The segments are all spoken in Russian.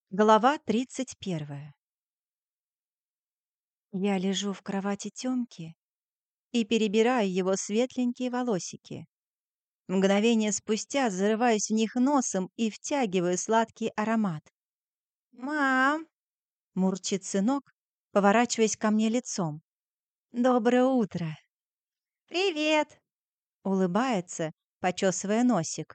Глава 31. Я лежу в кровати Тёмки и перебираю его светленькие волосики. Мгновение спустя зарываюсь в них носом и втягиваю сладкий аромат. «Мам!» — мурчит сынок, поворачиваясь ко мне лицом. «Доброе утро!» «Привет!» — улыбается, почесывая носик.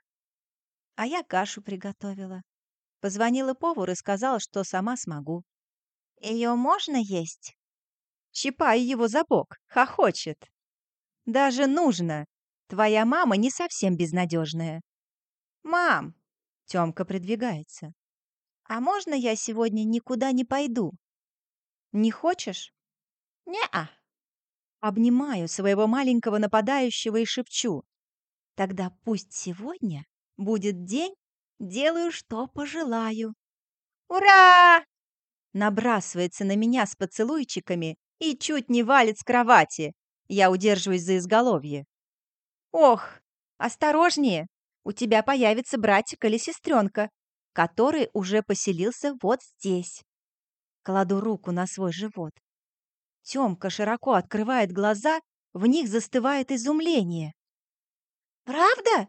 А я кашу приготовила. Позвонила повару и сказала, что сама смогу. «Ее можно есть?» Щипаю его за бок, хохочет. Даже нужно. Твоя мама не совсем безнадежная. Мам, Тёмка придвигается. А можно я сегодня никуда не пойду? Не хочешь? Не-а. Обнимаю своего маленького нападающего и шепчу. Тогда пусть сегодня будет день, делаю, что пожелаю. Ура! Набрасывается на меня с поцелуйчиками и чуть не валит с кровати. Я удерживаюсь за изголовье. «Ох, осторожнее! У тебя появится братик или сестренка, который уже поселился вот здесь». Кладу руку на свой живот. Тёмка широко открывает глаза, в них застывает изумление. «Правда?»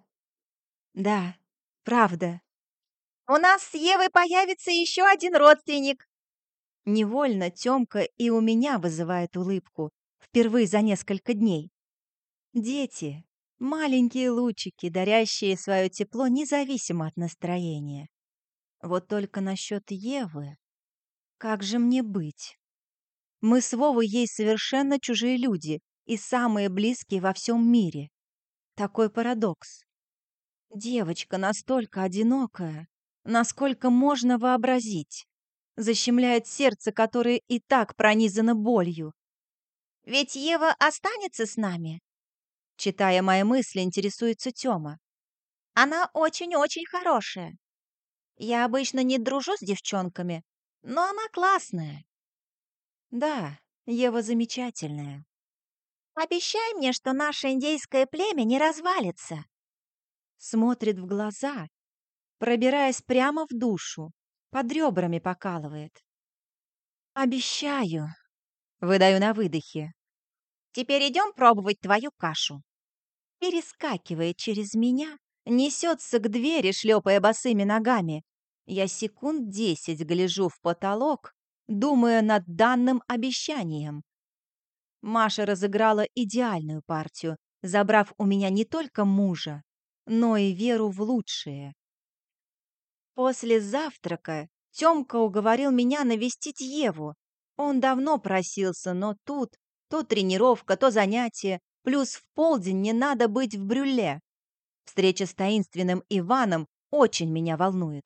«Да, правда. У нас с Евой появится еще один родственник». Невольно Тёмка и у меня вызывает улыбку, впервые за несколько дней. Дети, маленькие лучики, дарящие свое тепло независимо от настроения. Вот только насчет Евы. Как же мне быть? Мы с Вовой ей совершенно чужие люди и самые близкие во всем мире. Такой парадокс. Девочка настолько одинокая, насколько можно вообразить. Защемляет сердце, которое и так пронизано болью. «Ведь Ева останется с нами?» Читая мои мысли, интересуется Тёма. «Она очень-очень хорошая. Я обычно не дружу с девчонками, но она классная». «Да, Ева замечательная». «Обещай мне, что наше индейское племя не развалится». Смотрит в глаза, пробираясь прямо в душу, под ребрами покалывает. «Обещаю», — выдаю на выдохе. «Теперь идем пробовать твою кашу». Перескакивает через меня, несется к двери, шлепая босыми ногами. Я секунд 10 гляжу в потолок, думая над данным обещанием. Маша разыграла идеальную партию, забрав у меня не только мужа, но и веру в лучшее. После завтрака Тёмка уговорил меня навестить Еву. Он давно просился, но тут то тренировка, то занятие, плюс в полдень не надо быть в брюле. Встреча с таинственным Иваном очень меня волнует.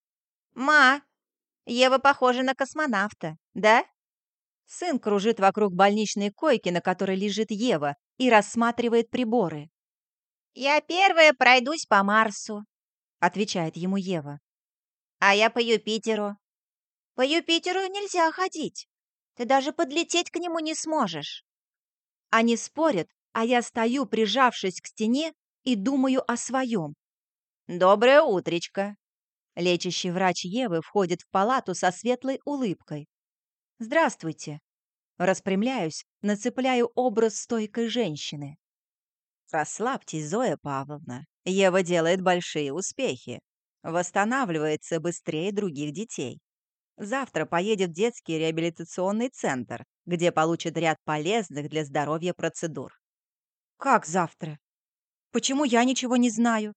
«Ма, Ева похожа на космонавта, да?» Сын кружит вокруг больничной койки, на которой лежит Ева, и рассматривает приборы. «Я первая пройдусь по Марсу», — отвечает ему Ева. «А я по Юпитеру». «По Юпитеру нельзя ходить. Ты даже подлететь к нему не сможешь». Они спорят, а я стою, прижавшись к стене, и думаю о своем. «Доброе утречко!» Лечащий врач Евы входит в палату со светлой улыбкой. «Здравствуйте!» Распрямляюсь, нацепляю образ стойкой женщины. «Расслабьтесь, Зоя Павловна. Ева делает большие успехи. Восстанавливается быстрее других детей. Завтра поедет в детский реабилитационный центр, где получит ряд полезных для здоровья процедур». «Как завтра? Почему я ничего не знаю?»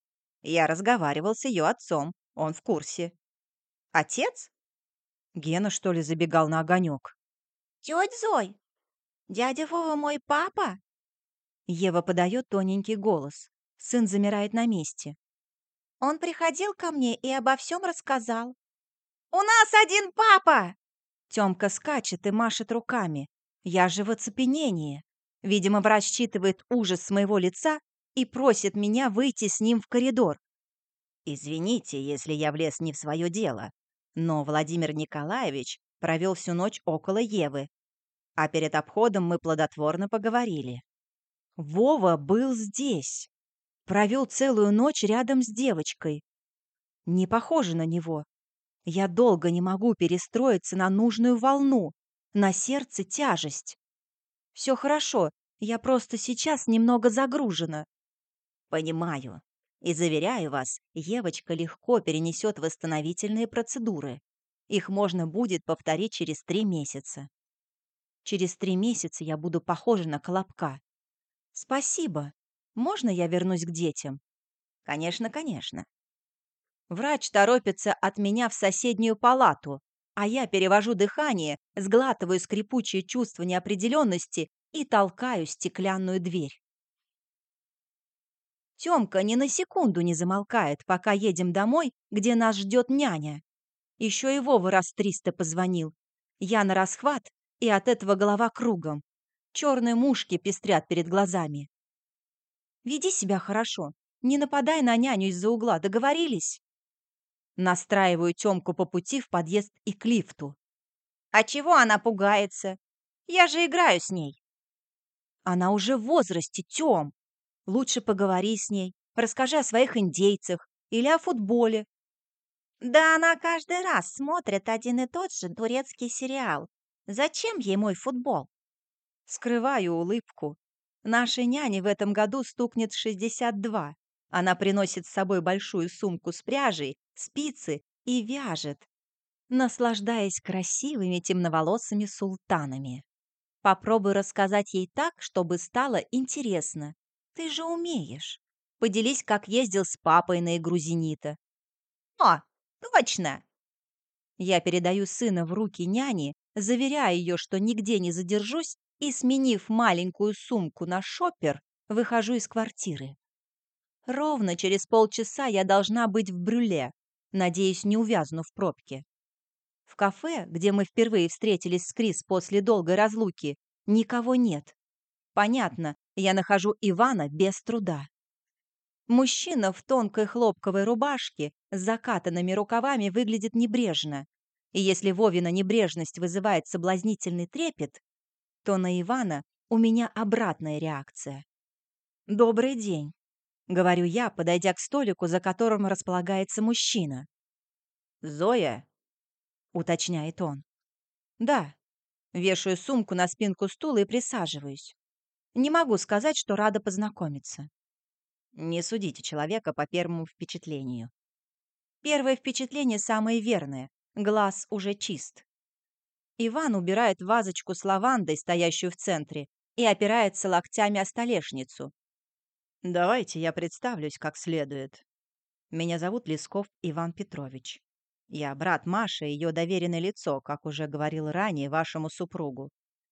Я разговаривал с ее отцом, он в курсе. Отец? Гена, что ли, забегал на огонек? «Тетя Зой, дядя Вова мой папа?» Ева подает тоненький голос. Сын замирает на месте. «Он приходил ко мне и обо всем рассказал». «У нас один папа!» Тёмка скачет и машет руками. Я же в оцепенении. Видимо, врач считывает ужас с моего лица и просит меня выйти с ним в коридор. Извините, если я влез не в свое дело, но Владимир Николаевич провел всю ночь около Евы, а перед обходом мы плодотворно поговорили. Вова был здесь, провел целую ночь рядом с девочкой. Не похоже на него. Я долго не могу перестроиться на нужную волну. На сердце тяжесть. Все хорошо, я просто сейчас немного загружена. Понимаю. И заверяю вас, Евочка легко перенесет восстановительные процедуры. Их можно будет повторить через 3 месяца. Через 3 месяца я буду похожа на Колобка. Спасибо. Можно я вернусь к детям? Конечно, конечно. Врач торопится от меня в соседнюю палату, а я перевожу дыхание, сглатываю скрипучее чувство неопределенности и толкаю стеклянную дверь. Тёмка ни на секунду не замолкает, пока едем домой, где нас ждет няня. Еще и Вова раз 300 позвонил. Я на расхват, и от этого голова кругом. Черные мушки пестрят перед глазами. Веди себя хорошо. Не нападай на няню из-за угла, договорились? Настраиваю Тёмку по пути в подъезд и к лифту. А чего она пугается? Я же играю с ней. Она уже в возрасте, Тём. Лучше поговори с ней, расскажи о своих индейцах или о футболе. Да она каждый раз смотрит один и тот же турецкий сериал. Зачем ей мой футбол? Скрываю улыбку. Нашей няне в этом году стукнет 62. Она приносит с собой большую сумку с пряжей, спицы и вяжет, наслаждаясь красивыми темноволосыми султанами. Попробуй рассказать ей так, чтобы стало интересно. Ты же умеешь. Поделись, как ездил с папой на игру «Зенита». О, точно! Я передаю сына в руки няни, заверяя ее, что нигде не задержусь, и, сменив маленькую сумку на шоппер, выхожу из квартиры. Ровно через полчаса я должна быть в Брюле, надеюсь, не увязну в пробке. В кафе, где мы впервые встретились с Крис после долгой разлуки, никого нет. Понятно, я нахожу Ивана без труда. Мужчина в тонкой хлопковой рубашке с закатанными рукавами выглядит небрежно. И если Вовина небрежность вызывает соблазнительный трепет, то на Ивана у меня обратная реакция. «Добрый день», — говорю я, подойдя к столику, за которым располагается мужчина. «Зоя?» — уточняет он. «Да». Вешаю сумку на спинку стула и присаживаюсь. Не могу сказать, что рада познакомиться. Не судите человека по первому впечатлению. Первое впечатление самое верное. Глаз уже чист. Иван убирает вазочку с лавандой, стоящую в центре, и опирается локтями о столешницу. Давайте я представлюсь как следует. Меня зовут Лесков Иван Петрович. Я брат Маши, ее доверенное лицо, как уже говорил ранее вашему супругу.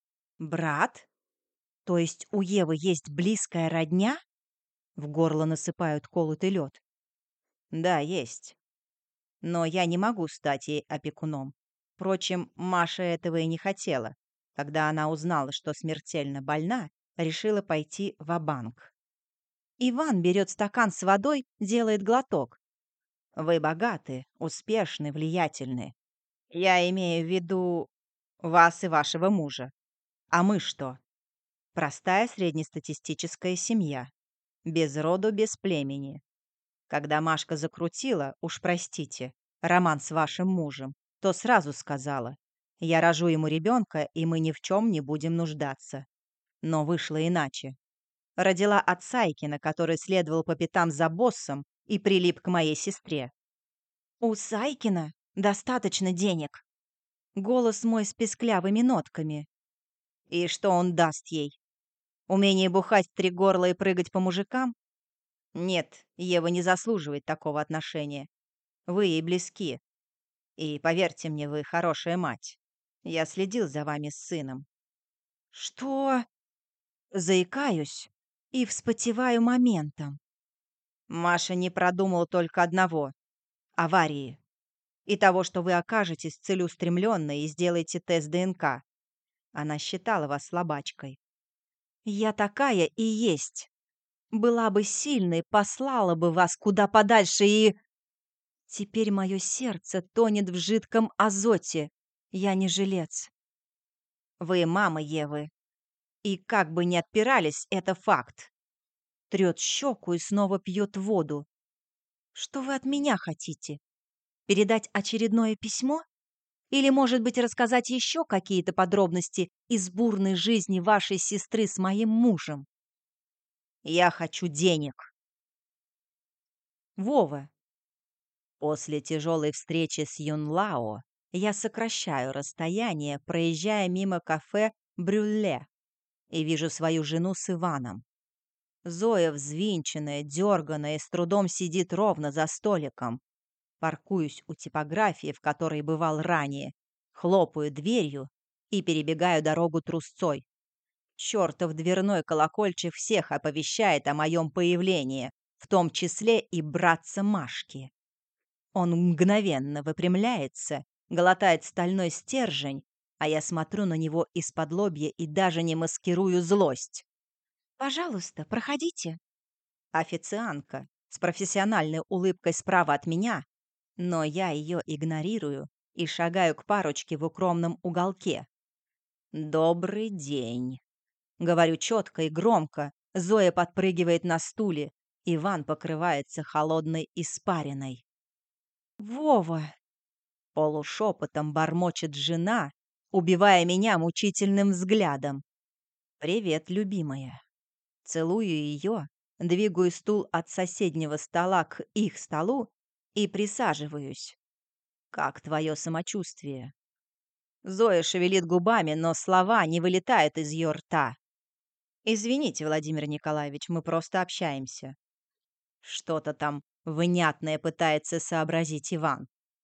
Брат? То есть у Евы есть близкая родня? В горло насыпают колотый лед. Да, есть. Но я не могу стать ей опекуном. Впрочем, Маша этого и не хотела. Когда она узнала, что смертельно больна, решила пойти ва-банк. Иван берет стакан с водой, делает глоток. Вы богаты, успешны, влиятельны. Я имею в виду вас и вашего мужа. А мы что? Простая среднестатистическая семья. Без роду, без племени. Когда Машка закрутила, уж простите, роман с вашим мужем, то сразу сказала: «Я рожу ему ребенка, и мы ни в чем не будем нуждаться». Но вышло иначе. Родила от Сайкина, который следовал по пятам за боссом и прилип к моей сестре. «У Сайкина достаточно денег». Голос мой с песклявыми нотками. И что он даст ей? Умение бухать в 3 горла и прыгать по мужикам? Нет, Ева не заслуживает такого отношения. Вы ей близки. И, поверьте мне, вы хорошая мать. Я следил за вами с сыном. Что? Заикаюсь и вспотеваю моментом. Маша не продумала только одного — аварии. И того, что вы окажетесь целеустремленной и сделаете тест ДНК. Она считала вас слабачкой. Я такая и есть. Была бы сильной, послала бы вас куда подальше и... Теперь мое сердце тонет в жидком азоте. Я не жилец. Вы мама Евы. И как бы ни отпирались, это факт. Трет щеку и снова пьет воду. Что вы от меня хотите? Передать очередное письмо? Или, может быть, рассказать еще какие-то подробности из бурной жизни вашей сестры с моим мужем? Я хочу денег. Вова, после тяжелой встречи с Юнлао я сокращаю расстояние, проезжая мимо кафе «Брюле» и вижу свою жену с Иваном. Зоя, взвинченная, дерганая, с трудом сидит ровно за столиком. Паркуюсь у типографии, в которой бывал ранее, хлопаю дверью и перебегаю дорогу трусцой. Чертов дверной колокольчик всех оповещает о моем появлении, в том числе и братца Машки. Он мгновенно выпрямляется, глотает стальной стержень, а я смотрю на него из-под лобья и даже не маскирую злость. «Пожалуйста, проходите». Официантка с профессиональной улыбкой справа от меня, но я ее игнорирую и шагаю к парочке в укромном уголке. «Добрый день», — говорю четко и громко. Зоя подпрыгивает на стуле. Иван покрывается холодной испариной. «Вова!» — полушепотом бормочет жена, убивая меня мучительным взглядом. «Привет, любимая». Целую ее, двигаю стул от соседнего стола к их столу и присаживаюсь. «Как твое самочувствие?» Зоя шевелит губами, но слова не вылетают из ее рта. «Извините, Владимир Николаевич, мы просто общаемся». Что-то там внятное пытается сообразить Иван.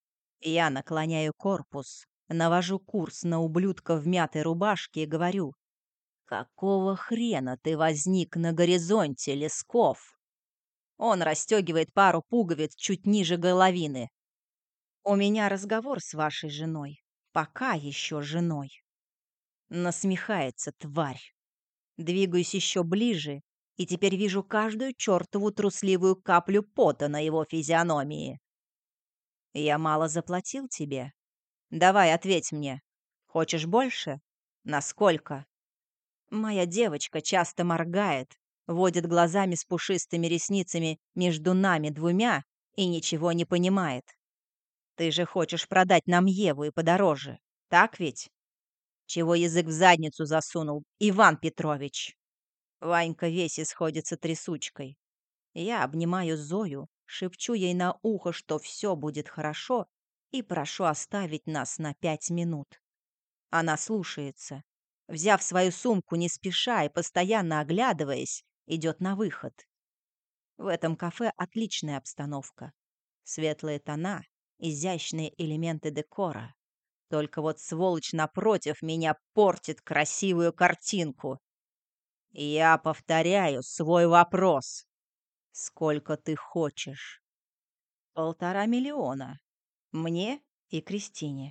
Я наклоняю корпус, навожу курс на ублюдка в мятой рубашке и говорю: «Какого хрена ты возник на горизонте, Лесков?» Он расстегивает пару пуговиц чуть ниже головины. «У меня разговор с вашей женой. Пока еще женой». Насмехается тварь. Двигаюсь еще ближе, и теперь вижу каждую чертову трусливую каплю пота на его физиономии. «Я мало заплатил тебе? Давай, ответь мне. Хочешь больше? Насколько?» Моя девочка часто моргает, водит глазами с пушистыми ресницами между нами двумя и ничего не понимает. «Ты же хочешь продать нам Еву и подороже, так ведь? Чего язык в задницу засунул, Иван Петрович?» Ванька весь исходится трясучкой. Я обнимаю Зою, шепчу ей на ухо, что все будет хорошо, и прошу оставить нас на 5 минут. Она слушается. Взяв свою сумку не спеша и постоянно оглядываясь, идет на выход. В этом кафе отличная обстановка. Светлые тона, изящные элементы декора. Только вот сволочь напротив меня портит красивую картинку. Я повторяю свой вопрос. Сколько ты хочешь? 1,5 миллиона. Мне и Кристине.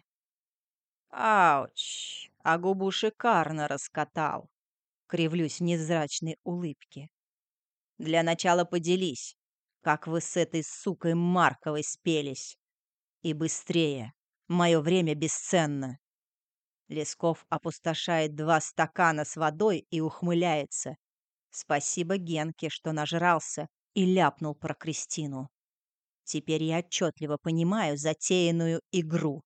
Ауч, а губу шикарно раскатал. Кривлюсь в невзрачной улыбке. Для начала поделись, как вы с этой сукой Марковой спелись. И быстрее. Мое время бесценно. Лесков опустошает 2 стакана с водой и ухмыляется. Спасибо Генке, что нажрался и ляпнул про Кристину. Теперь я отчетливо понимаю затеянную игру.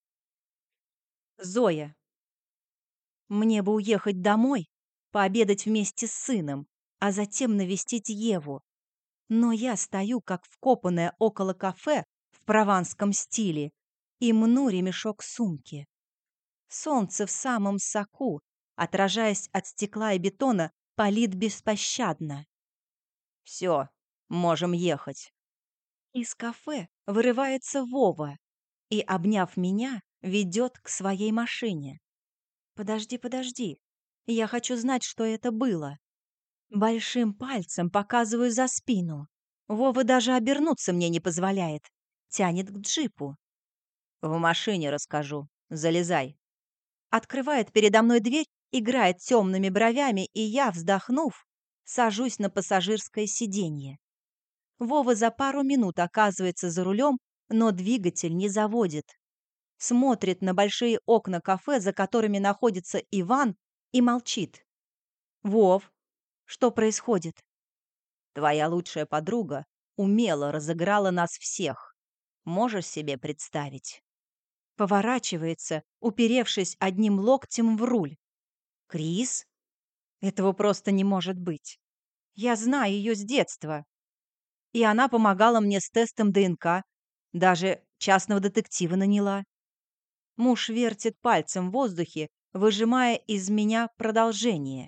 Зоя. Мне бы уехать домой, пообедать вместе с сыном, а затем навестить Еву. Но я стою, как вкопанная около кафе в прованском стиле, и мну ремешок сумки. Солнце в самом соку, отражаясь от стекла и бетона, палит беспощадно. Все, можем ехать. Из кафе вырывается Вова и, обняв меня, ведет к своей машине. Подожди, подожди. Я хочу знать, что это было. Большим пальцем показываю за спину. Вова даже обернуться мне не позволяет. Тянет к джипу. В машине расскажу. Залезай. Открывает передо мной дверь, играет темными бровями, и я, вздохнув, сажусь на пассажирское сиденье. Вова за пару минут оказывается за рулем, но двигатель не заводит. Смотрит на большие окна кафе, за которыми находится Иван, и молчит. «Вов, что происходит?» «Твоя лучшая подруга умело разыграла нас всех. Можешь себе представить? Поворачивается, уперевшись одним локтем в руль. Крис? Этого просто не может быть. Я знаю ее с детства. И она помогала мне с тестом ДНК. Даже частного детектива наняла. Муж вертит пальцем в воздухе, выжимая из меня продолжение.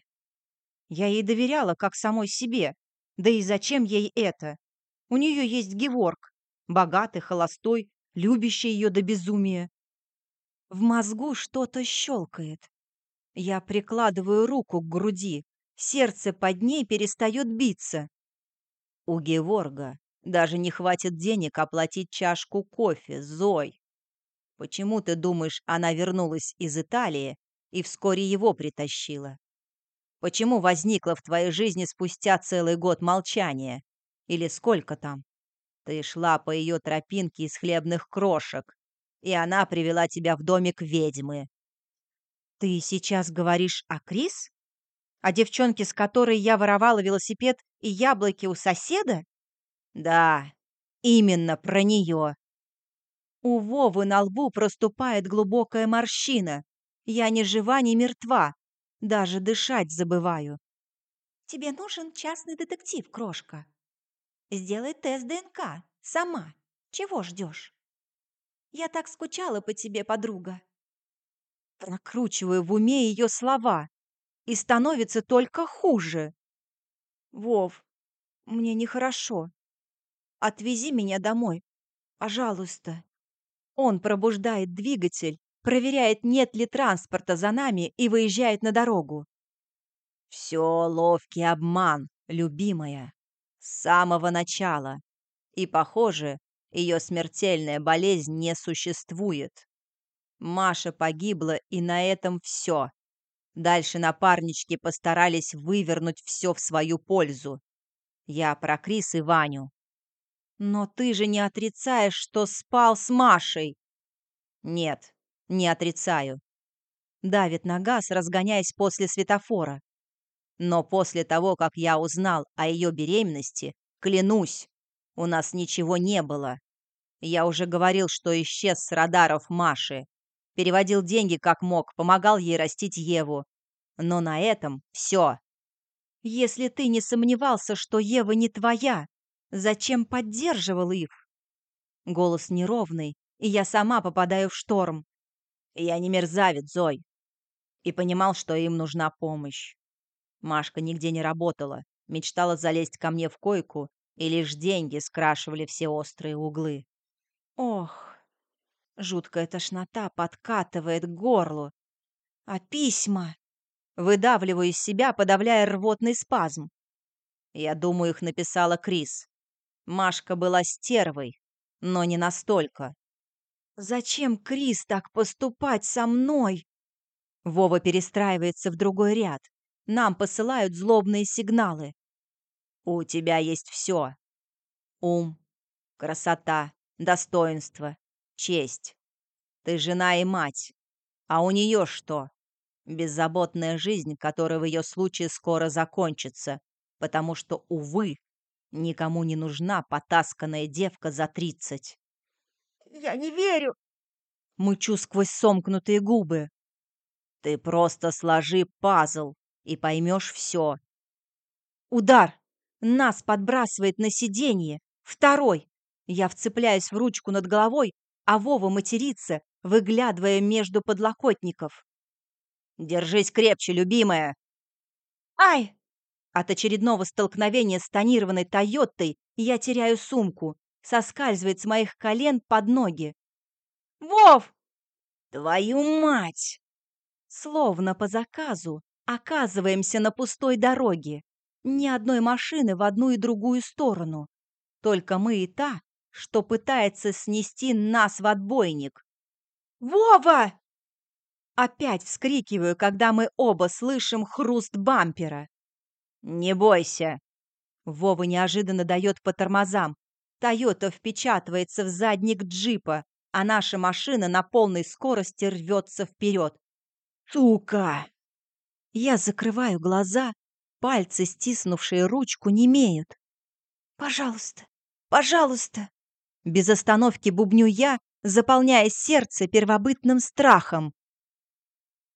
Я ей доверяла, как самой себе. Да и зачем ей это? У нее есть Геворг. Богатый, холостой, любящий ее до безумия. В мозгу что-то щелкает. Я прикладываю руку к груди. Сердце под ней перестает биться. У Геворга даже не хватит денег оплатить чашку кофе, Зой. Почему ты думаешь, она вернулась из Италии и вскоре его притащила? Почему возникла в твоей жизни спустя целый год молчания? Или сколько там? Ты шла по ее тропинке из хлебных крошек, и она привела тебя в домик ведьмы. Ты сейчас говоришь о Крис? О девчонке, с которой я воровала велосипед и яблоки у соседа? Да, именно про нее. У Вовы на лбу проступает глубокая морщина. Я ни жива, ни мертва. Даже дышать забываю. Тебе нужен частный детектив, крошка. Сделай тест ДНК. Сама. Чего ждешь? Я так скучала по тебе, подруга. Прокручиваю в уме ее слова. И становится только хуже. Вов, мне нехорошо. Отвези меня домой, пожалуйста. Он пробуждает двигатель, проверяет, нет ли транспорта за нами и выезжает на дорогу. Все ловкий обман, любимая. С самого начала. И, похоже, ее смертельная болезнь не существует. Маша погибла, и на этом все. Дальше напарнички постарались вывернуть все в свою пользу. Я про Крис и Ваню. Но ты же не отрицаешь, что спал с Машей. Нет, не отрицаю. Давит на газ, разгоняясь после светофора. Но после того, как я узнал о ее беременности, клянусь, у нас ничего не было. Я уже говорил, что исчез с радаров Маши. Переводил деньги как мог, помогал ей растить Еву. Но на этом все. Если ты не сомневался, что Ева не твоя, зачем поддерживал их? Голос неровный, и я сама попадаю в шторм. Я не мерзавец, Зой, и понимал, что им нужна помощь. Машка нигде не работала, мечтала залезть ко мне в койку, и лишь деньги скрашивали все острые углы. Ох, жуткая тошнота подкатывает к горлу. А письма? Выдавливаю из себя, подавляя рвотный спазм. Я думаю, их написала Крис. Машка была стервой, но не настолько. Зачем Крис так поступать со мной? Вова перестраивается в другой ряд. Нам посылают злобные сигналы. У тебя есть все. Ум, красота, достоинство, честь. Ты жена и мать. А у нее что? Беззаботная жизнь, которая в ее случае скоро закончится, потому что, увы, никому не нужна потасканная девка за 30. «Я не верю!» Мычу сквозь сомкнутые губы. «Ты просто сложи пазл и поймешь все». Удар! Нас подбрасывает на сиденье. Второй! Я вцепляюсь в ручку над головой, а Вова матерится, выглядывая между подлокотников. «Держись крепче, любимая!» «Ай!» От очередного столкновения с тонированной «Тойотой» я теряю сумку. Соскальзывает с моих колен под ноги. «Вов!» «Твою мать!» Словно по заказу оказываемся на пустой дороге. Ни одной машины в одну и другую сторону. Только мы и та, что пытается снести нас в отбойник. «Вова!» Опять вскрикиваю, когда мы оба слышим хруст бампера. «Не бойся!» Вова неожиданно дает по тормозам. «Тойота» впечатывается в задник джипа, а наша машина на полной скорости рвется вперед. «Сука!» Я закрываю глаза, пальцы, стиснувшие ручку, немеют. «Пожалуйста, пожалуйста!» Без остановки бубню я, заполняя сердце первобытным страхом.